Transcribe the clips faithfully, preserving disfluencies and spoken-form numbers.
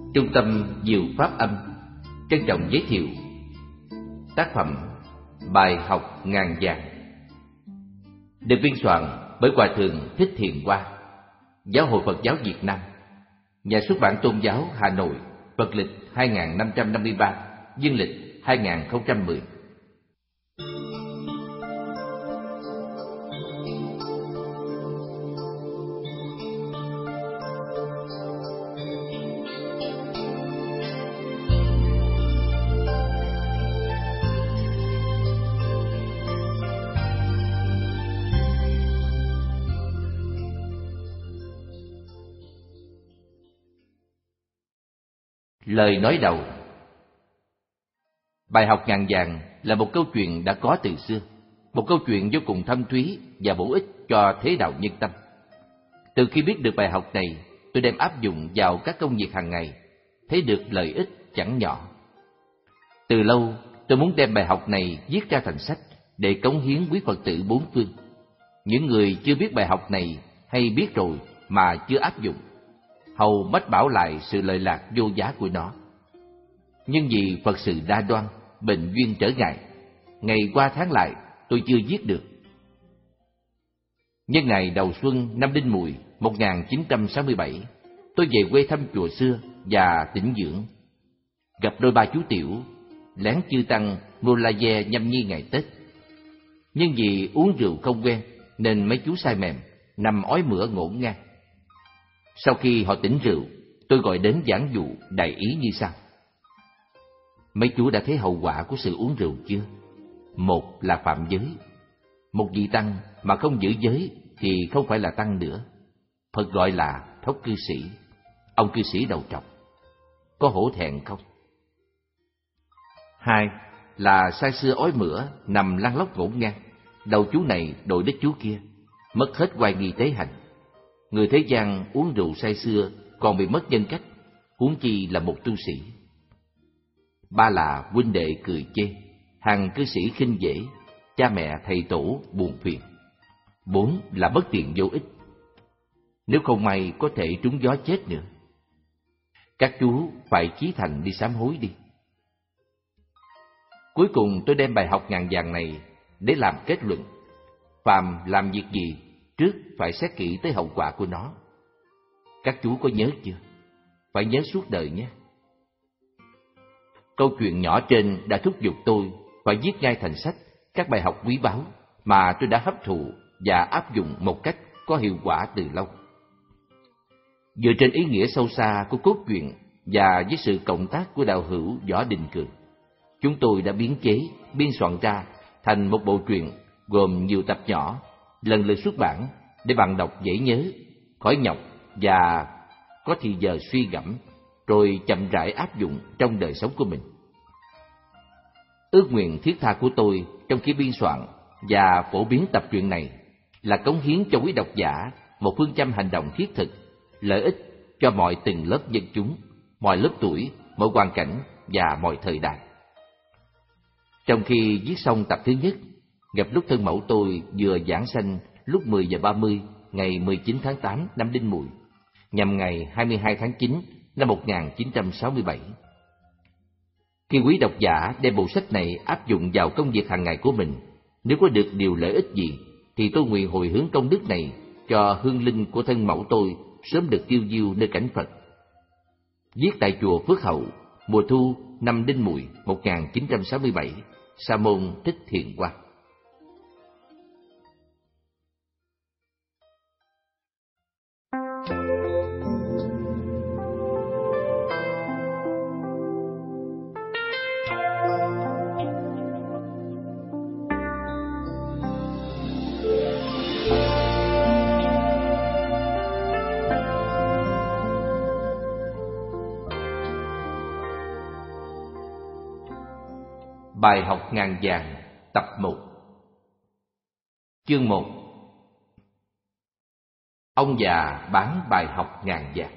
Trung tâm Diệu Pháp Âm trân trọng giới thiệu tác phẩm Bài học ngàn vàng, được biên soạn bởi Hòa thượng Thích Thiện Hoa, Giáo hội Phật giáo Việt Nam, Nhà xuất bản Tôn giáo Hà Nội, Phật lịch hai nghìn năm trăm năm mươi ba, Dương lịch hai nghìn không trăm mười. Lời nói đầu. Bài học ngàn vàng là một câu chuyện đã có từ xưa, một câu chuyện vô cùng thâm thúy và bổ ích cho thế đạo nhân tâm. Từ khi biết được bài học này, tôi đem áp dụng vào các công việc hàng ngày, thấy được lợi ích chẳng nhỏ. Từ lâu, tôi muốn đem bài học này viết ra thành sách để cống hiến quý Phật tử bốn phương. Những người chưa biết bài học này hay biết rồi mà chưa áp dụng, hầu mách bảo lại sự lợi lạc vô giá của nó. Nhưng vì Phật sự đa đoan, bệnh duyên trở ngại, ngày qua tháng lại tôi chưa viết được. Nhân ngày đầu xuân năm Đinh Mùi một nghìn chín trăm sáu mươi bảy, tôi về quê thăm chùa xưa và tĩnh dưỡng. Gặp đôi ba chú tiểu, lén chư tăng mua la ve nhâm nhi ngày Tết. Nhưng vì uống rượu không quen nên mấy chú say mềm, nằm ói mửa ngổn ngang. Sau khi họ tỉnh rượu, tôi gọi đến giảng dụ đại ý như sau. Mấy chú đã thấy hậu quả của sự uống rượu chưa? Một là phạm giới. Một vị tăng mà không giữ giới thì không phải là tăng nữa. Phật gọi là thốc cư sĩ. Ông cư sĩ đầu trọc. Có hổ thẹn không? Hai là say sưa ói mửa, nằm lăn lóc ngổn ngang. Đầu chú này đội đích chú kia, mất hết oai nghi tế hạnh. Người thế gian uống rượu say sưa còn bị mất nhân cách, huống chi là một tu sĩ. Ba là huynh đệ cười chê, hàng cư sĩ khinh dễ, cha mẹ thầy tổ buồn phiền. Bốn là bất tiện vô ích, nếu không may có thể trúng gió chết nữa. Các chú phải chí thành đi sám hối đi. Cuối cùng tôi đem bài học ngàn vàng này để làm kết luận. Phàm làm việc gì, trước phải xét kỹ tới hậu quả của nó. Các chú có nhớ chưa? Phải nhớ suốt đời nhé. Câu chuyện nhỏ trên đã thúc giục tôi phải viết ngay thành sách các bài học quý báu mà tôi đã hấp thụ và áp dụng một cách có hiệu quả từ lâu. Dựa trên ý nghĩa sâu xa của cốt truyện và với sự cộng tác của đạo hữu Võ Đình Cường, chúng tôi đã biến chế, biên soạn ra thành một bộ truyện gồm nhiều tập nhỏ, lần lượt xuất bản để bạn đọc dễ nhớ, khỏi nhọc và có thì giờ suy gẫm, rồi chậm rãi áp dụng trong đời sống của mình. Ước nguyện thiết tha của tôi trong khi biên soạn và phổ biến tập truyện này là cống hiến cho quý độc giả một phương châm hành động thiết thực, lợi ích cho mọi tầng lớp dân chúng, mọi lớp tuổi, mọi hoàn cảnh và mọi thời đại. Trong khi viết xong tập thứ nhất, gặp lúc thân mẫu tôi vừa giảng sanh lúc mười giờ ba mươi ngày mười chín tháng tám năm Đinh Mùi, nhằm ngày hai mươi hai tháng chín năm một nghìn chín trăm sáu mươi bảy. Khi quý độc giả đem bộ sách này áp dụng vào công việc hàng ngày của mình, nếu có được điều lợi ích gì, thì tôi nguyện hồi hướng công đức này cho hương linh của thân mẫu tôi sớm được tiêu diêu nơi cảnh Phật. Viết tại chùa Phước Hậu, mùa thu năm Đinh Mùi một nghìn chín trăm sáu mươi bảy, Sa môn Thích Thiện Hoa. Bài học ngàn vàng, tập một. Chương một. Ông già bán bài học ngàn vàng.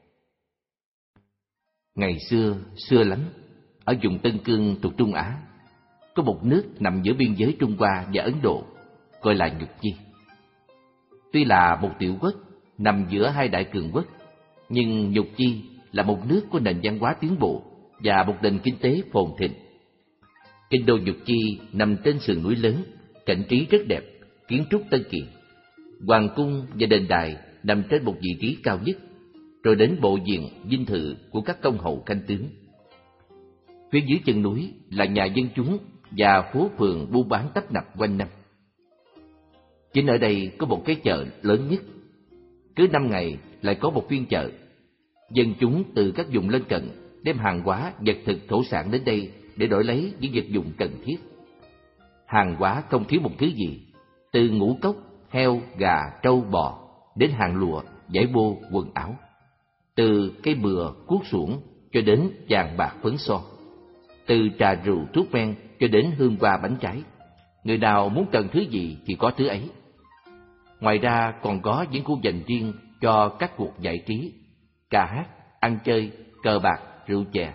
Ngày xưa, xưa lắm, ở vùng Tân Cương thuộc Trung Á, có một nước nằm giữa biên giới Trung Hoa và Ấn Độ, gọi là Nhục Chi. Tuy là một tiểu quốc nằm giữa hai đại cường quốc, nhưng Nhục Chi là một nước có nền văn hóa tiến bộ và một nền kinh tế phồn thịnh. Kinh đô Nhục Chi nằm trên sườn núi lớn, cảnh trí rất đẹp, kiến trúc tân kỳ. Hoàng cung và đền đài nằm trên một vị trí cao nhất, rồi đến bộ viện dinh thự của các công hầu khanh tướng. Phía dưới chân núi là nhà dân chúng và phố phường buôn bán tấp nập quanh năm. Chính ở đây có một cái chợ lớn nhất. Cứ năm ngày lại có một phiên chợ. Dân chúng từ các vùng lân cận đem hàng hóa, vật thực thổ sản đến đây để đổi lấy những vật dụng cần thiết. Hàng hóa không thiếu một thứ gì, từ ngũ cốc, heo, gà, trâu, bò đến hàng lụa, vải bô, quần áo. Từ cây bừa, cuốc xuồng cho đến vàng bạc phấn son. Từ trà rượu, thuốc men cho đến hương hoa bánh trái. Người nào muốn cần thứ gì thì có thứ ấy. Ngoài ra còn có những khu dành riêng cho các cuộc giải trí, ca hát, ăn chơi, cờ bạc, rượu chè.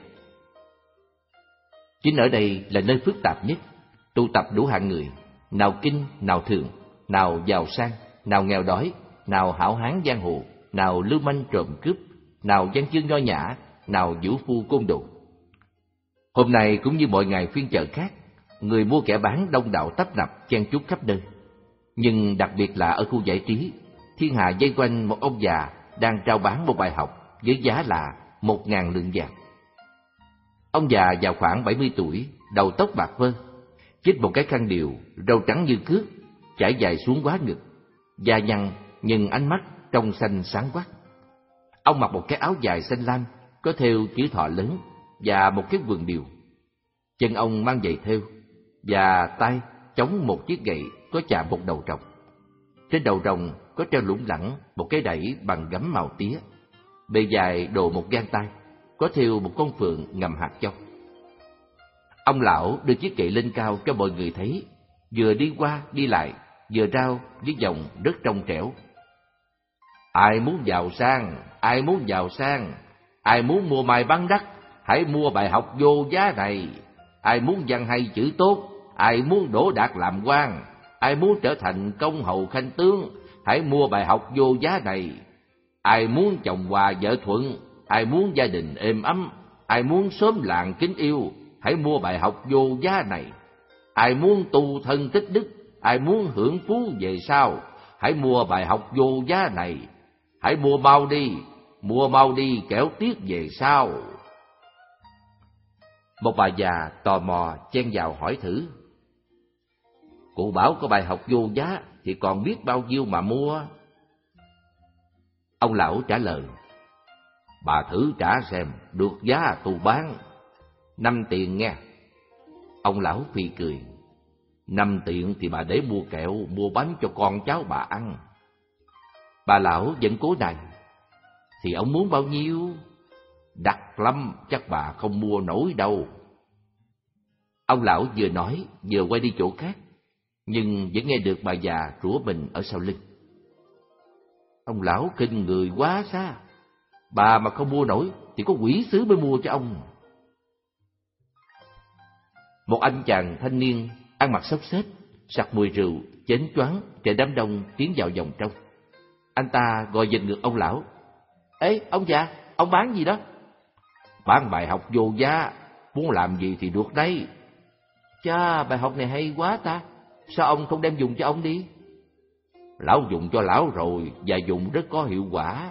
Chính ở đây là nơi phức tạp nhất, tụ tập đủ hạng người, nào kinh, nào thường, nào giàu sang, nào nghèo đói, nào hảo hán giang hồ, nào lưu manh trộm cướp, nào văn chương nho nhã, nào vũ phu côn đồ. Hôm nay cũng như mọi ngày phiên chợ khác, người mua kẻ bán đông đảo tấp nập chen chúc khắp nơi. Nhưng đặc biệt là ở khu giải trí, thiên hạ vây quanh một ông già đang rao bán một bài học với giá là một ngàn lượng vàng. Ông già vào khoảng bảy mươi tuổi, đầu tóc bạc phơ, chích một cái khăn điều, râu trắng như cước, trải dài xuống quá ngực, da nhăn nhưng ánh mắt trong xanh sáng quắc. Ông mặc một cái áo dài xanh lam có thêu chữ thọ lớn và một cái quần điều. Chân ông mang giày thêu và tay chống một chiếc gậy có chạm một đầu rồng. Trên đầu rồng có treo lủng lẳng một cái đẩy bằng gấm màu tía, bề dài độ một gang tay, có thêu một con phượng ngầm hạt châu. Ông lão đưa chiếc gậy lên cao cho mọi người thấy, vừa đi qua đi lại, vừa rao với giọng rất trong trẻo. Ai muốn giàu sang, ai muốn giàu sang, ai muốn mua may bán đắt, hãy mua bài học vô giá này. Ai muốn văn hay chữ tốt, ai muốn đỗ đạt làm quan, ai muốn trở thành công hầu khanh tướng, hãy mua bài học vô giá này. Ai muốn chồng hòa vợ thuận, ai muốn gia đình êm ấm, ai muốn xóm làng kính yêu, hãy mua bài học vô giá này. Ai muốn tu thân tích đức, ai muốn hưởng phú về sau, hãy mua bài học vô giá này. Hãy mua mau đi, mua mau đi kẻo tiếc về sau. Một bà già tò mò chen vào hỏi thử. Cụ bảo có bài học vô giá thì còn biết bao nhiêu mà mua. Ông lão trả lời. Bà thử trả xem, được giá tôi bán. Năm tiền nghe. Ông lão phì cười. Năm tiền thì bà để mua kẹo, mua bánh cho con cháu bà ăn. Bà lão vẫn cố đành. Thì ông muốn bao nhiêu? Đắt lắm, chắc bà không mua nổi đâu. Ông lão vừa nói vừa quay đi chỗ khác, nhưng vẫn nghe được bà già rủa mình ở sau lưng. Ông lão khinh người quá xa. Bà mà không mua nổi thì có quỷ sứ mới mua cho ông. Một anh chàng thanh niên ăn mặc xốc xếch, sặc mùi rượu, chén choáng trên đám đông tiến vào vòng trong. Anh ta gọi giật ngược ông lão. Ê, ông già, ông bán gì đó? Bán bài học vô giá, muốn làm gì thì được đấy. Chà, bài học này hay quá ta, sao ông không đem dùng cho ông đi? Lão dùng cho lão rồi, và dùng rất có hiệu quả.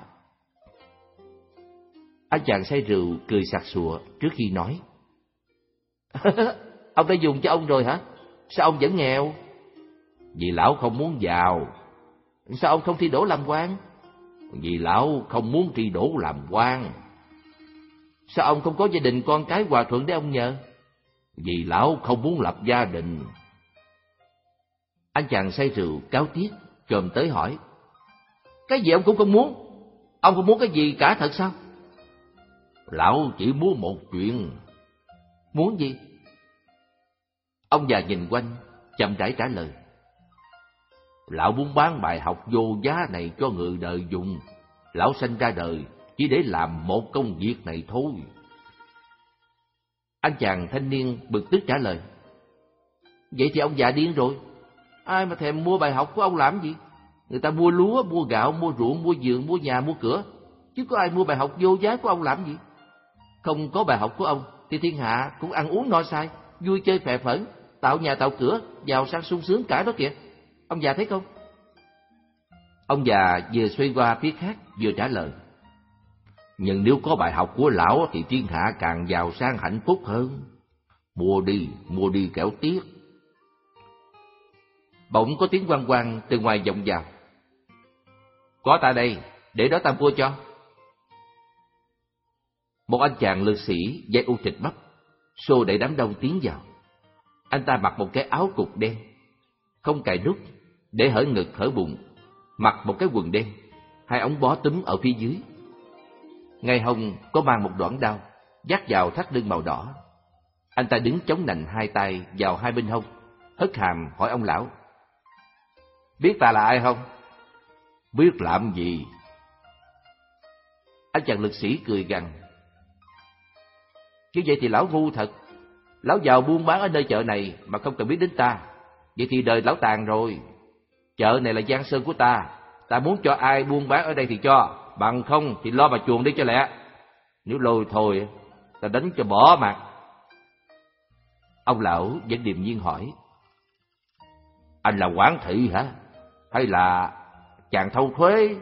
Anh chàng say rượu cười sặc sụa trước khi nói. Ông đã dùng cho ông rồi hả? Sao ông vẫn nghèo? Vì lão không muốn giàu. Sao ông không thi đỗ làm quan? Vì lão không muốn thi đỗ làm quan. Sao ông không có gia đình con cái hòa thuận để ông nhờ? Vì lão không muốn lập gia đình. Anh chàng say rượu cáo tiếc chồm tới hỏi. Cái gì ông cũng không muốn? Ông không muốn cái gì cả thật sao? Lão chỉ muốn một chuyện. Muốn gì? Ông già nhìn quanh, chậm rãi trả lời. Lão muốn bán bài học vô giá này cho người đời dùng. Lão sanh ra đời chỉ để làm một công việc này thôi. Anh chàng thanh niên bực tức trả lời. Vậy thì ông già điên rồi. Ai mà thèm mua bài học của ông làm gì? Người ta mua lúa, mua gạo, mua ruộng, mua vườn, mua nhà, mua cửa. Chứ có ai mua bài học vô giá của ông làm gì? Không có bài học của ông thì thiên hạ cũng ăn uống no say, vui chơi phè phỡn, tạo nhà tạo cửa, giàu sang sung sướng cả đó kìa. Ông già thấy không? Ông già vừa xoay qua phía khác vừa trả lời: Nhưng nếu có bài học của lão thì thiên hạ càng giàu sang hạnh phúc hơn. Mua đi, mua đi kẻo tiếc. Bỗng có tiếng oang oang từ ngoài vọng vào: Có ta đây, để đó ta mua cho. Một anh chàng lực sĩ da u thịt bắp xô đẩy đám đông tiến vào. Anh ta mặc một cái áo cục đen, không cài nút, để hở ngực hở bụng, mặc một cái quần đen, hai ống bó túm ở phía dưới. Ngay hông có mang một đoạn đao, vác vào thắt lưng màu đỏ. Anh ta đứng chống nạnh hai tay vào hai bên hông, hất hàm hỏi ông lão: Biết ta là ai không? Biết làm gì? Anh chàng lực sĩ cười gằn: Chứ vậy thì lão ngu thật. Lão giàu buôn bán ở nơi chợ này mà không cần biết đến ta, vậy thì đời lão tàn rồi. Chợ này là giang sơn của ta, ta muốn cho ai buôn bán ở đây thì cho, bằng không thì lo mà chuồng đi cho lẹ. Nếu lôi thôi, ta đánh cho bỏ mặt. Ông lão vẫn điềm nhiên hỏi: Anh là quản thị hả? Hay là chàng thâu thuế?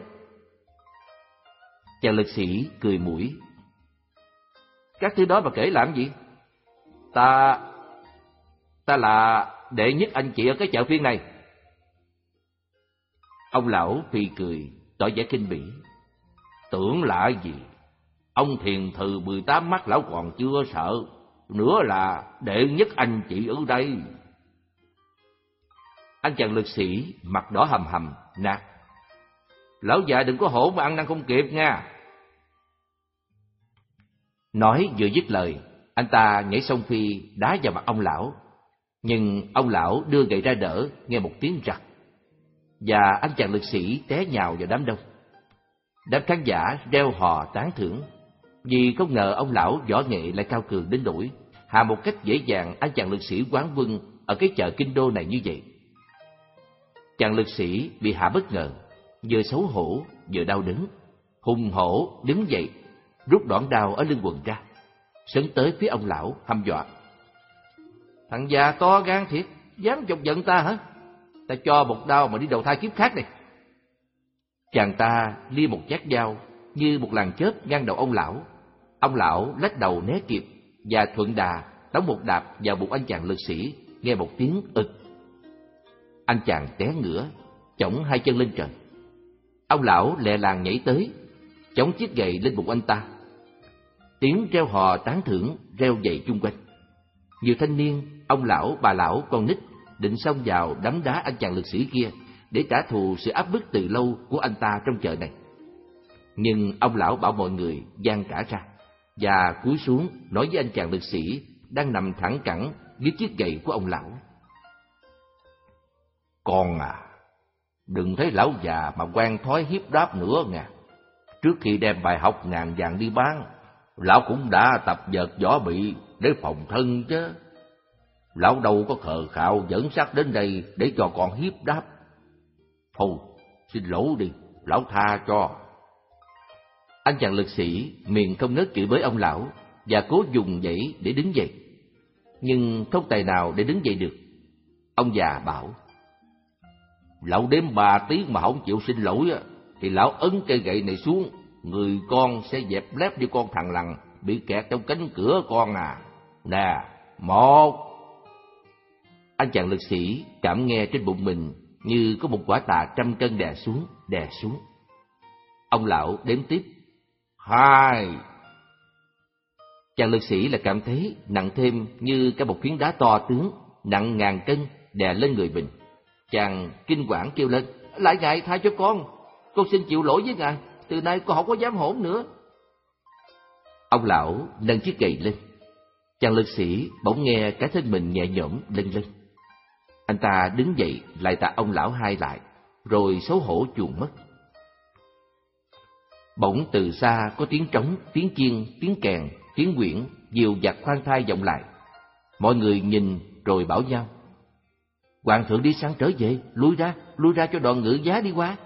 Chàng lực sĩ cười mũi: Các thứ đó mà kể làm gì? Ta... ta là đệ nhất anh chị ở cái chợ phiên này. Ông lão phì cười, tỏ vẻ khinh bỉ: Tưởng là gì? Ông thiền thừ mười tám mắt lão còn chưa sợ, nữa là đệ nhất anh chị ở đây. Anh chàng lực sĩ mặt đỏ hầm hầm nạt: Lão già đừng có hổ mà ăn năn không kịp nha. Nói vừa dứt lời, anh ta nhảy sông phi đá vào mặt ông lão. Nhưng ông lão đưa gậy ra đỡ, nghe một tiếng rặc, và anh chàng lực sĩ té nhào vào đám đông. Đám khán giả reo hò tán thưởng, vì không ngờ ông lão võ nghệ lại cao cường đến nỗi hạ một cách dễ dàng anh chàng lực sĩ quán quân ở cái chợ kinh đô này như vậy. Chàng lực sĩ bị hạ bất ngờ, vừa xấu hổ vừa đau đớn, hùng hổ đứng dậy, rút đoạn đao ở lưng quần ra, sấn tới phía ông lão hăm dọa: Thằng già to gan thiệt, dám chọc giận ta hả? Ta cho một đao mà đi đầu thai kiếp khác này. Chàng ta lia một nhát dao như một làn chớp ngang đầu ông lão. Ông lão lách đầu né kịp và thuận đà đóng một đạp vào bụng anh chàng lực sĩ, nghe một tiếng ực. Anh chàng té ngửa, chổng hai chân lên trời. Ông lão lẹ làng nhảy tới, chống chiếc gậy lên bụng anh ta. Tiếng reo hò tán thưởng reo dậy chung quanh. Nhiều thanh niên, ông lão, bà lão, con nít định xông vào đấm đá anh chàng lực sĩ kia để trả thù sự áp bức từ lâu của anh ta trong chợ này. Nhưng ông lão bảo mọi người giang cả ra và cúi xuống nói với anh chàng lực sĩ đang nằm thẳng cẳng dưới chiếc gậy của ông lão: Con à, đừng thấy lão già mà quen thói hiếp đáp nữa nha. Trước khi đem bài học ngàn vàng đi bán, lão cũng đã tập vợt võ bị để phòng thân chứ. Lão đâu có khờ khạo dẫn xác đến đây để cho con hiếp đáp. Thôi, xin lỗi đi, lão tha cho. Anh chàng lực sĩ miệng không ngớt chửi bới ông lão và cố dùng dãy để đứng dậy, nhưng không tài nào để đứng dậy được. Ông già bảo: Lão đếm ba tiếng mà không chịu xin lỗi thì lão ấn cây gậy này xuống, người con sẽ dẹp lép như con thằng lằn bị kẹt trong cánh cửa con à. Nè, một. Anh chàng lực sĩ cảm nghe trên bụng mình như có một quả tà trăm cân đè xuống, đè xuống. Ông lão đếm tiếp: Hai. Chàng lực sĩ là cảm thấy nặng thêm như cả một phiến đá to tướng, nặng ngàn cân đè lên người mình. Chàng kinh quản kêu lên: Lại ngài tha cho con, con xin chịu lỗi với ngài, từ nay con không có dám hỗn nữa. Ông lão nâng chiếc gậy lên. Chàng lực sĩ bỗng nghe cái thân mình nhẹ nhõm lâng lâng. Anh ta đứng dậy lại tạ ông lão hai lại, rồi xấu hổ chuồn mất. Bỗng từ xa có tiếng trống, tiếng chiên, tiếng kèn, tiếng quyển, dìu dặt khoan thai vọng lại. Mọi người nhìn rồi bảo nhau: Hoàng thượng đi săn trở về, lui ra, lui ra cho đoàn ngự giá đi qua.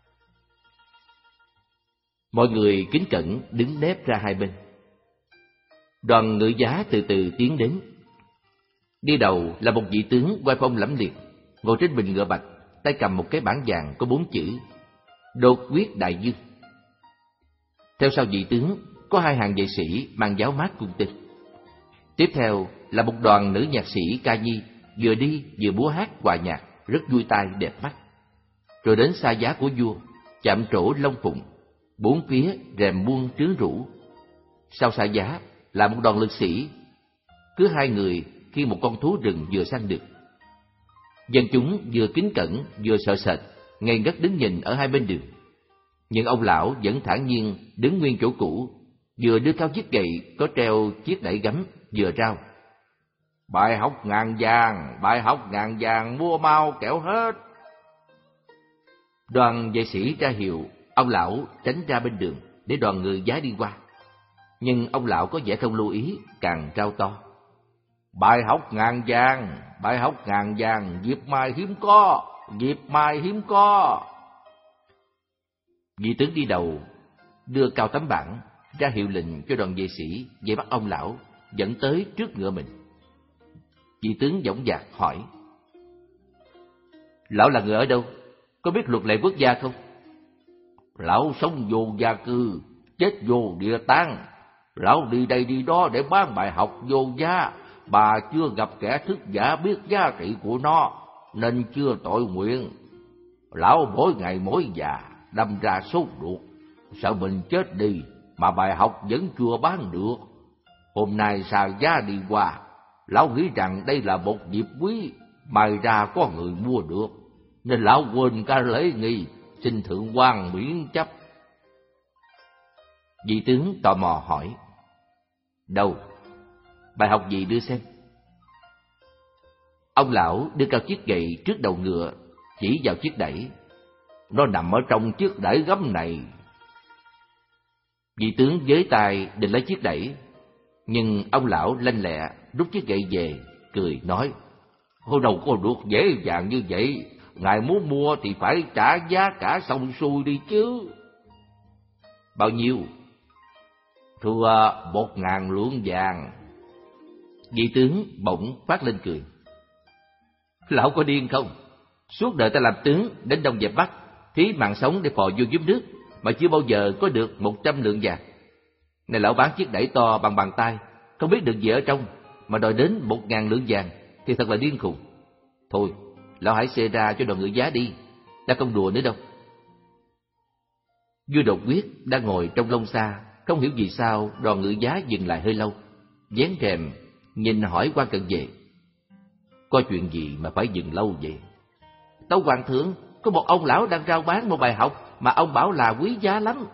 Mọi người kính cẩn đứng nép ra hai bên. Đoàn ngự giá từ từ tiến đến. Đi đầu là một vị tướng oai phong lẫm liệt, ngồi trên bình ngựa bạch, tay cầm một cái bảng vàng có bốn chữ Đột Quyết Đại Dương. Theo sau vị tướng có hai hàng vệ sĩ mang giáo mát cung tên. Tiếp theo là một đoàn nữ nhạc sĩ ca nhi, vừa đi vừa múa hát hòa nhạc, rất vui tai đẹp mắt. Rồi đến xa giá của vua, chạm trổ long phụng, bốn phía rèm buông trướng rủ. Sau xa giá là một đoàn lực sĩ, cứ hai người khi một con thú rừng vừa săn được. Dân chúng vừa kính cẩn vừa sợ sệt, ngây ngất đứng nhìn ở hai bên đường. Nhưng ông lão vẫn thản nhiên đứng nguyên chỗ cũ, vừa đưa cao chiếc gậy có treo chiếc đẩy gấm, vừa rao: bài học ngàn vàng, bài học ngàn vàng, mua mau kẻo hết. Đoàn vệ sĩ ra hiệu ông lão tránh ra bên đường để đoàn ngự giá đi qua. Nhưng ông lão có vẻ không lưu ý, càng rao to: bài học ngàn vàng, bài học ngàn vàng, dịp mai hiếm có, dịp mai hiếm có. Vị tướng đi đầu đưa cao tấm bảng ra hiệu lệnh cho đoàn vệ sĩ dây bắt ông lão dẫn tới trước ngựa mình. Vị tướng dõng dạc hỏi: lão là người ở đâu? Có biết luật lệ quốc gia không? Lão sống vô gia cư, chết vô địa táng. Lão đi đây đi đó để bán bài học vô giá. Bà chưa gặp kẻ thức giả biết giá trị của nó, nên chưa tội nguyện. Lão mỗi ngày mỗi già, đâm ra sốt ruột, sợ mình chết đi mà bài học vẫn chưa bán được. Hôm nay xa giá đi qua, lão nghĩ rằng đây là một dịp quý, may ra có người mua được, nên lão quên cả lễ nghi, xin thượng quan miễn chấp. Vị tướng tò mò hỏi: đâu? Bài học gì đưa xem? Ông lão đưa cao chiếc gậy trước đầu ngựa, chỉ vào chiếc đẩy: nó nằm ở trong chiếc đẩy gấm này. Vị tướng với tay định lấy chiếc đẩy, nhưng ông lão lanh lẹ rút chiếc gậy về, cười nói: hồi đâu có được dễ dàng như vậy, ngài muốn mua thì phải trả giá cả xong xuôi đi chứ. Bao nhiêu? Thưa một ngàn lượng vàng. Vị tướng bỗng phát lên cười: lão có điên không? Suốt đời ta làm tướng đến đông dẹp bắc, thí mạng sống để phò vua giúp nước, mà chưa bao giờ có được một trăm lượng vàng. Này lão bán chiếc đẩy to bằng bàn tay, không biết được gì ở trong, mà đòi đến một ngàn lượng vàng thì thật là điên khùng. Thôi, lão hãy xê ra cho đoàn ngự giá đi, ta không đùa nữa đâu. Vua Đột Quyết đang ngồi trong lông xa, không hiểu vì sao đoàn ngự giá dừng lại hơi lâu, vén rèm nhìn hỏi quan cận vệ: có chuyện gì mà phải dừng lâu vậy? Tâu hoàng thượng, có một ông lão đang rao bán một bài học mà ông bảo là quý giá lắm.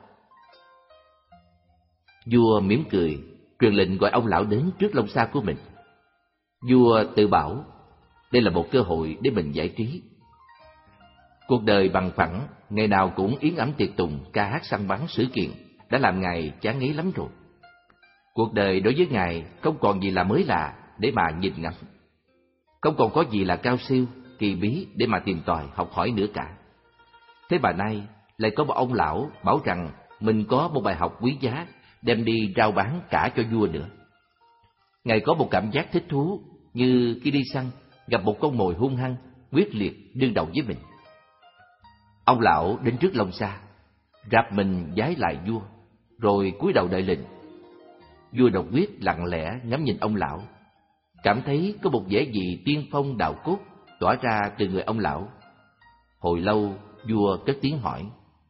Vua mỉm cười, truyền lệnh gọi ông lão đến trước lông xa của mình. Vua tự bảo đây là một cơ hội để mình giải trí. Cuộc đời bằng phẳng, ngày nào cũng yến ấm tiệc tùng, ca hát săn bắn sự kiện, đã làm ngài chán ngấy lắm rồi. Cuộc đời đối với ngài không còn gì là mới lạ để mà nhìn ngắm, không còn có gì là cao siêu, kỳ bí để mà tìm tòi học hỏi nữa cả. Thế mà nay lại có một ông lão bảo rằng mình có một bài học quý giá, đem đi rao bán cả cho vua nữa. Ngài có một cảm giác thích thú, như khi đi săn gặp một con mồi hung hăng, quyết liệt đương đầu với mình. Ông lão đến trước lông xa, rạp mình vái lại vua, rồi cúi đầu đợi lệnh. Vua Đột Quyết lặng lẽ ngắm nhìn ông lão, cảm thấy có một vẻ gì tiên phong đạo cốt tỏa ra từ người ông lão. Hồi lâu vua cất tiếng hỏi: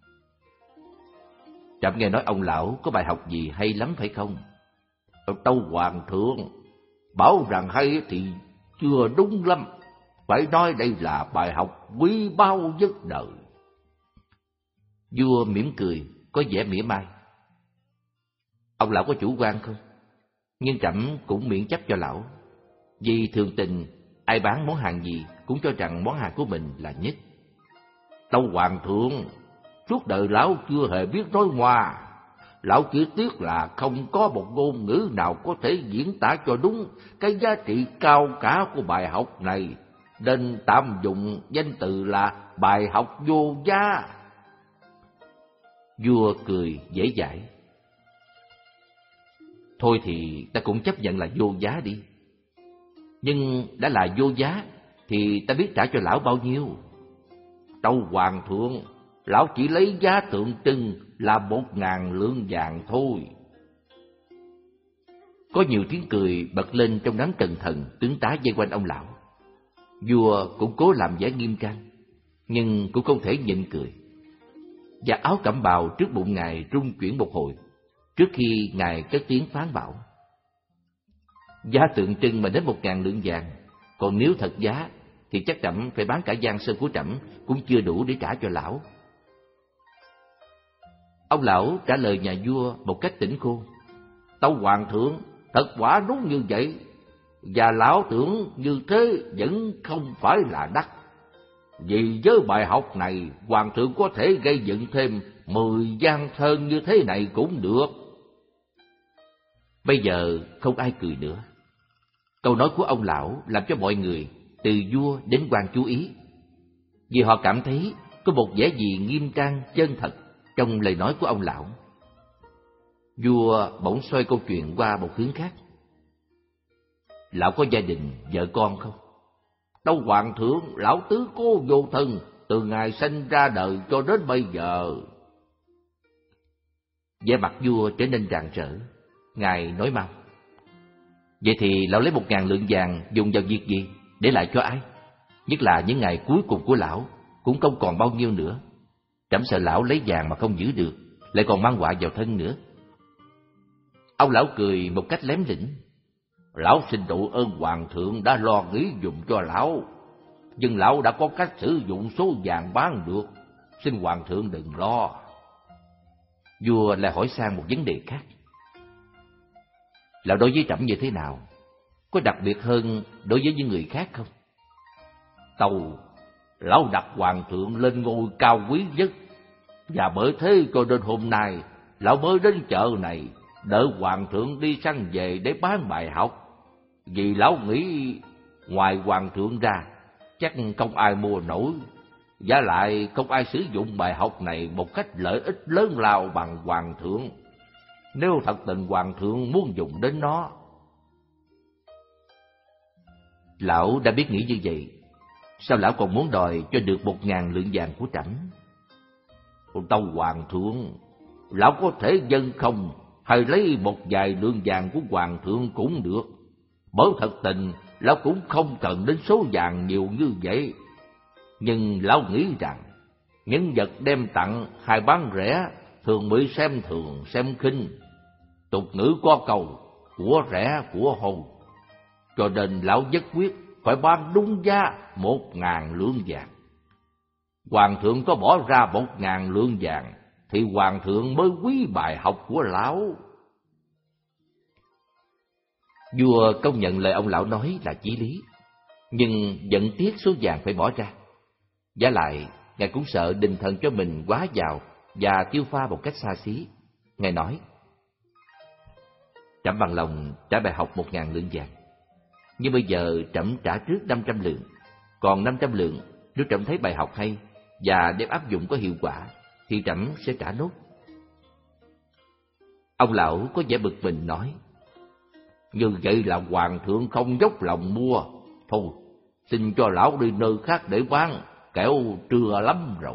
trẫm nghe nói ông lão có bài học gì hay lắm phải không? Tâu hoàng thượng, bảo rằng hay thì chưa đúng lắm, phải nói đây là bài học quý báu nhất đời. Vua mỉm cười, có vẻ mỉa mai: ông lão có chủ quan không? Nhưng trẫm cũng miễn chấp cho lão, vì thường tình ai bán món hàng gì cũng cho rằng món hàng của mình là nhất. Tâu hoàng thượng, suốt đời lão chưa hề biết nói ngoa. Lão chỉ tiếc là không có một ngôn ngữ nào có thể diễn tả cho đúng cái giá trị cao cả của bài học này, nên tạm dụng danh từ là bài học vô giá. Vua cười dễ dãi: Thôi thì ta cũng chấp nhận là vô giá đi. Nhưng đã là vô giá thì ta biết trả cho lão bao nhiêu? Tâu hoàng thượng, lão chỉ lấy giá tượng trưng là một ngàn lượng vàng thôi. Có nhiều tiếng cười bật lên trong đám cần thần tướng tá vây quanh ông lão. Vua cũng cố làm vẻ nghiêm trang, nhưng cũng không thể nhịn cười. Và áo cẩm bào trước bụng ngài rung chuyển một hồi, trước khi ngài cất tiếng phán bảo: giá tượng trưng mà đến một ngàn lượng vàng, còn nếu thật giá thì chắc trẫm phải bán cả giang sơn của trẫm cũng chưa đủ để trả cho lão. Ông lão trả lời nhà vua một cách tỉnh khôn: tâu hoàng thượng, thật quả đúng như vậy, và lão tưởng như thế vẫn không phải là đắt. Vì với bài học này, hoàng thượng có thể gây dựng thêm mười giang sơn như thế này cũng được. Bây giờ không ai cười nữa. Câu nói của ông lão làm cho mọi người, từ vua đến quan chú ý, vì họ cảm thấy có một vẻ gì nghiêm trang chân thật trong lời nói của ông lão. Vua bỗng xoay câu chuyện qua một hướng khác: lão có gia đình, vợ con không? Đâu hoàng thượng, lão tứ cô vô thân, từ ngày sinh ra đời cho đến bây giờ. Vẻ mặt vua trở nên rạng rỡ. Ngài nói mau: vậy thì lão lấy một ngàn lượng vàng dùng vào việc gì, để lại cho ai? Nhất là những ngày cuối cùng của lão cũng không còn bao nhiêu nữa. Trẫm sợ lão lấy vàng mà không giữ được, lại còn mang họa vào thân nữa. Ông lão cười một cách lém lỉnh: lão xin độ ơn hoàng thượng đã lo nghĩ dùng cho lão, nhưng lão đã có cách sử dụng số vàng bán được, xin hoàng thượng đừng lo. Vua lại hỏi sang một vấn đề khác: lão đối với trẫm như thế nào? Có đặc biệt hơn đối với những người khác không? Tâu, lão đặt hoàng thượng lên ngôi cao quý nhất, và bởi thế cho đến hôm nay lão mới đến chợ này, đợi hoàng thượng đi săn về để bán bài học. Vì lão nghĩ ngoài hoàng thượng ra chắc không ai mua nổi, và lại không ai sử dụng bài học này một cách lợi ích lớn lao bằng hoàng thượng. Nếu thật tình hoàng thượng muốn dùng đến nó. Lão đã biết nghĩ như vậy, sao lão còn muốn đòi cho được một ngàn lượng vàng của trẫm? Tâu hoàng thượng, lão có thể dâng không, hay lấy một vài lượng vàng của hoàng thượng cũng được. Bởi thật tình lão cũng không cần đến số vàng nhiều như vậy. Nhưng lão nghĩ rằng những vật đem tặng hay bán rẻ thường bị xem thường xem khinh. Tục ngữ có câu của rẻ của hồn, cho nên lão nhất quyết phải bán đúng giá một ngàn lượng vàng. Hoàng thượng có bỏ ra một ngàn lượng vàng thì hoàng thượng mới quý bài học của lão. Vua công nhận lời ông lão nói là chí lý, nhưng vẫn tiếc số vàng phải bỏ ra. Vả lại, ngài cũng sợ đình thần cho mình quá giàu và tiêu pha một cách xa xí. Ngài nói: trẫm bằng lòng trả bài học một ngàn lượng vàng, nhưng bây giờ trẫm trả trước năm trăm lượng, còn năm trăm lượng nếu trẫm thấy bài học hay và đem áp dụng có hiệu quả thì trẫm sẽ trả nốt. Ông lão có vẻ bực mình nói: như vậy là hoàng thượng không dốc lòng mua. Thôi, xin cho lão đi nơi khác để bán, kẻo trưa lắm rồi.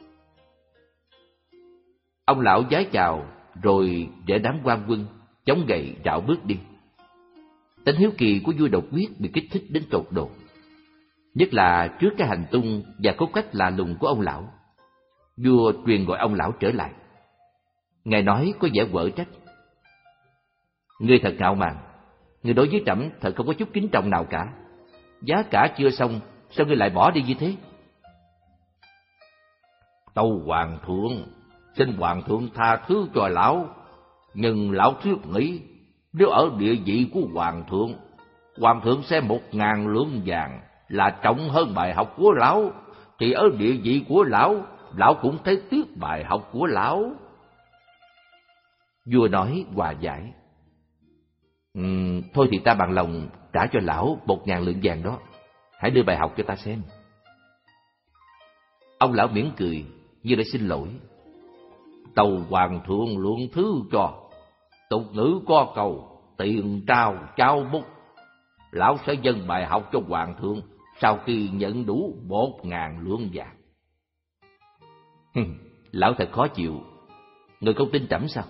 Ông lão vái chào rồi để đám quan quân chống gậy rảo bước đi. Tính hiếu kỳ của vua Đột Quyết bị kích thích đến tột độ, nhất là trước cái hành tung và cốt cách lạ lùng của ông lão. Vua truyền gọi ông lão trở lại. Ngài nói có vẻ quở trách: ngươi thật ngạo mạn, ngươi đối với trẫm thật không có chút kính trọng nào cả. Giá cả chưa xong, sao ngươi lại bỏ đi như thế? Tâu hoàng thượng, xin hoàng thượng tha thứ cho lão, nhưng lão thuyết nghĩ nếu ở địa vị của hoàng thượng, hoàng thượng xem một ngàn lượng vàng là trọng hơn bài học của lão, thì ở địa vị của lão, lão cũng thấy tiếc bài học của lão. Vua nói hòa giải: uhm, thôi thì ta bằng lòng trả cho lão một ngàn lượng vàng đó, hãy đưa bài học cho ta xem. Ông lão mỉm cười như để xin lỗi: tâu hoàng thượng lượng thứ cho. Tục ngữ có câu tiền trao trao bút. Lão sẽ dâng bài học cho hoàng thượng sau khi nhận đủ một ngàn lượng vàng. Lão thật khó chịu. Người không tin trẫm sao?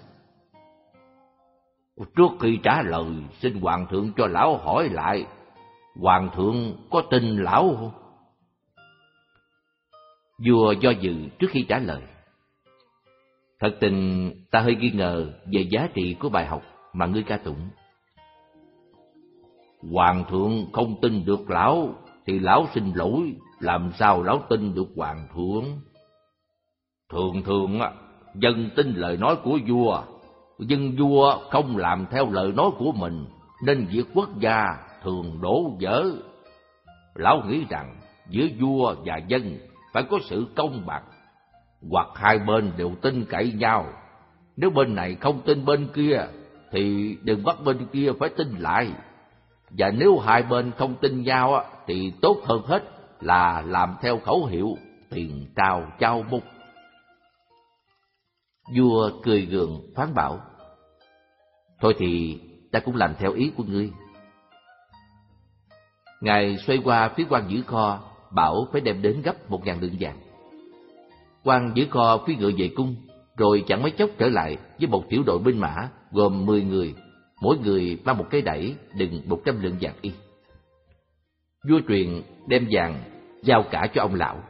Trước khi trả lời, xin hoàng thượng cho lão hỏi lại, hoàng thượng có tin lão không? Vua do dự trước khi trả lời. Thật tình ta hơi nghi ngờ về giá trị của bài học mà ngươi ca tụng. Hoàng thượng không tin được lão thì lão xin lỗi, làm sao lão tin được hoàng thượng? Thường thường á, dân tin lời nói của vua, nhưng vua không làm theo lời nói của mình, nên việc quốc gia thường đổ vỡ. Lão nghĩ rằng giữa vua và dân phải có sự công bằng, hoặc hai bên đều tin cậy nhau. Nếu bên này không tin bên kia, thì đừng bắt bên kia phải tin lại. Và nếu hai bên không tin nhau, thì tốt hơn hết là làm theo khẩu hiệu tiền trao trao bút. Vua cười gượng phán bảo: Thôi thì ta cũng làm theo ý của ngươi. Ngài xoay qua phía quan giữ kho, bảo phải đem đến gấp một ngàn lượng vàng. Quan giữ kho phi ngựa về cung, rồi chẳng mấy chốc trở lại với một tiểu đội binh mã gồm mười người, mỗi người mang một cái đẩy đựng một trăm lượng vàng y. Vua truyền đem vàng giao cả cho ông lão.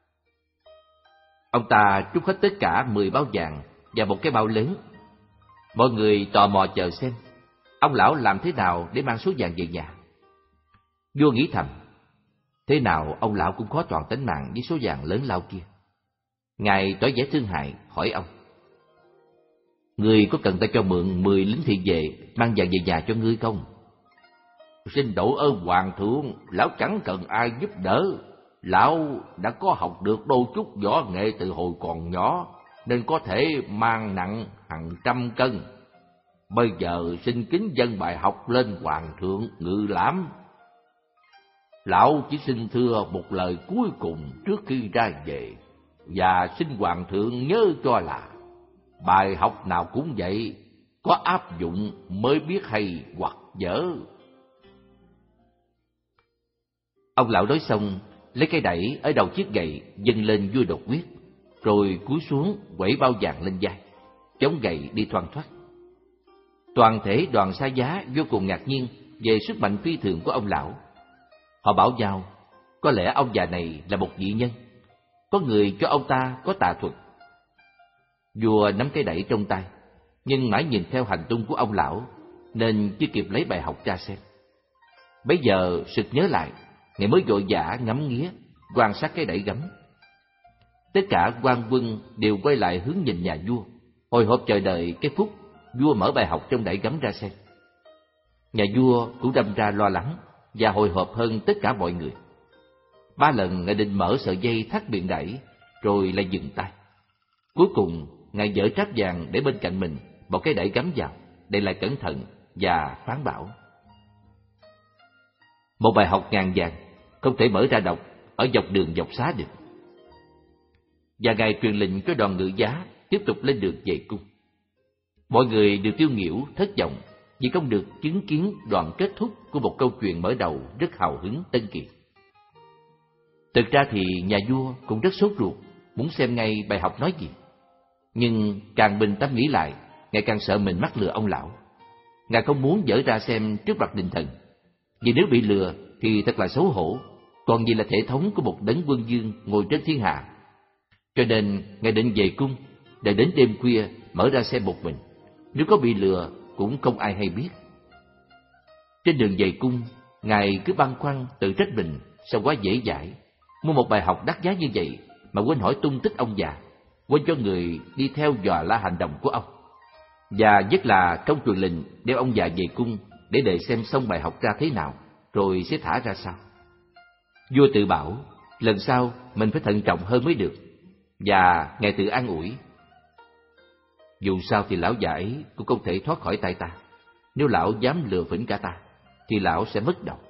Ông ta trút hết tất cả mười bao vàng và một cái bao lớn. Mọi người tò mò chờ xem ông lão làm thế nào để mang số vàng về nhà. Vua nghĩ thầm, thế nào ông lão cũng khó toàn tính mạng với số vàng lớn lao kia. Ngài tỏ vẻ thương hại hỏi ông: Ngươi có cần ta cho mượn mười lính thị vệ mang vàng về nhà cho ngươi không? Xin đổ ơn hoàng thượng, lão chẳng cần ai giúp đỡ. Lão đã có học được đôi chút võ nghệ từ hồi còn nhỏ, nên có thể mang nặng hàng trăm cân. Bây giờ xin kính dâng bài học lên hoàng thượng ngự lãm. Lão chỉ xin thưa một lời cuối cùng trước khi ra về, và xin hoàng thượng nhớ cho là bài học nào cũng vậy, có áp dụng mới biết hay hoặc dở. Ông lão nói xong, lấy cái đẩy ở đầu chiếc gậy dâng lên vua đột quyết, rồi cúi xuống quẩy bao vàng lên vai, chống gậy đi thoăn thoắt. Toàn thể đoàn xa giá vô cùng ngạc nhiên về sức mạnh phi thường của ông lão. Họ bảo nhau, có lẽ ông già này là một vị nhân, có người cho ông ta có tà thuật. Vua nắm cái đẩy trong tay, nhưng mãi nhìn theo hành tung của ông lão, nên chưa kịp lấy bài học ra xem. Bấy giờ sực nhớ lại, Ngài mới vội vã ngắm nghía, quan sát cái đẩy gấm. Tất cả quan quân đều quay lại hướng nhìn nhà vua, hồi hộp chờ đợi cái phút vua mở bài học trong đẩy gấm ra xem. Nhà vua cũng đâm ra lo lắng và hồi hộp hơn tất cả mọi người. Ba lần Ngài định mở sợi dây thắt miệng đẩy, rồi lại dừng tay. Cuối cùng Ngài dỡ tráp vàng để bên cạnh mình, một cái đẩy gắm vào, để lại cẩn thận và phán bảo: Một bài học ngàn vàng không thể mở ra đọc ở dọc đường dọc xá được. Và Ngài truyền lệnh cho đoàn ngự giá tiếp tục lên đường về cung. Mọi người đều tiêu nghỉu thất vọng vì không được chứng kiến đoạn kết thúc của một câu chuyện mở đầu rất hào hứng tân kỳ. Thực ra thì nhà vua cũng rất sốt ruột, muốn xem ngay bài học nói gì. Nhưng càng bình tâm nghĩ lại, Ngài càng sợ mình mắc lừa ông lão. Ngài không muốn dở ra xem trước mặt đình thần, vì nếu bị lừa thì thật là xấu hổ, còn gì là thể thống của một đấng quân vương ngồi trên thiên hạ. Cho nên Ngài định về cung, để đến đêm khuya mở ra xem một mình. Nếu có bị lừa cũng không ai hay biết. Trên đường về cung, Ngài cứ băn khoăn tự trách mình sao quá dễ dãi, mua một bài học đắt giá như vậy mà quên hỏi tung tích ông già, quên cho người đi theo dò la hành động của ông. Và nhất là trong truyền lệnh đem ông già về cung để đợi xem xong bài học ra thế nào, rồi sẽ thả ra sao. Vua tự bảo lần sau mình phải thận trọng hơn mới được, và Ngài tự an ủi: Dù sao thì lão già ấy cũng không thể thoát khỏi tay ta. Nếu lão dám lừa phỉnh cả ta, thì lão sẽ mất đầu.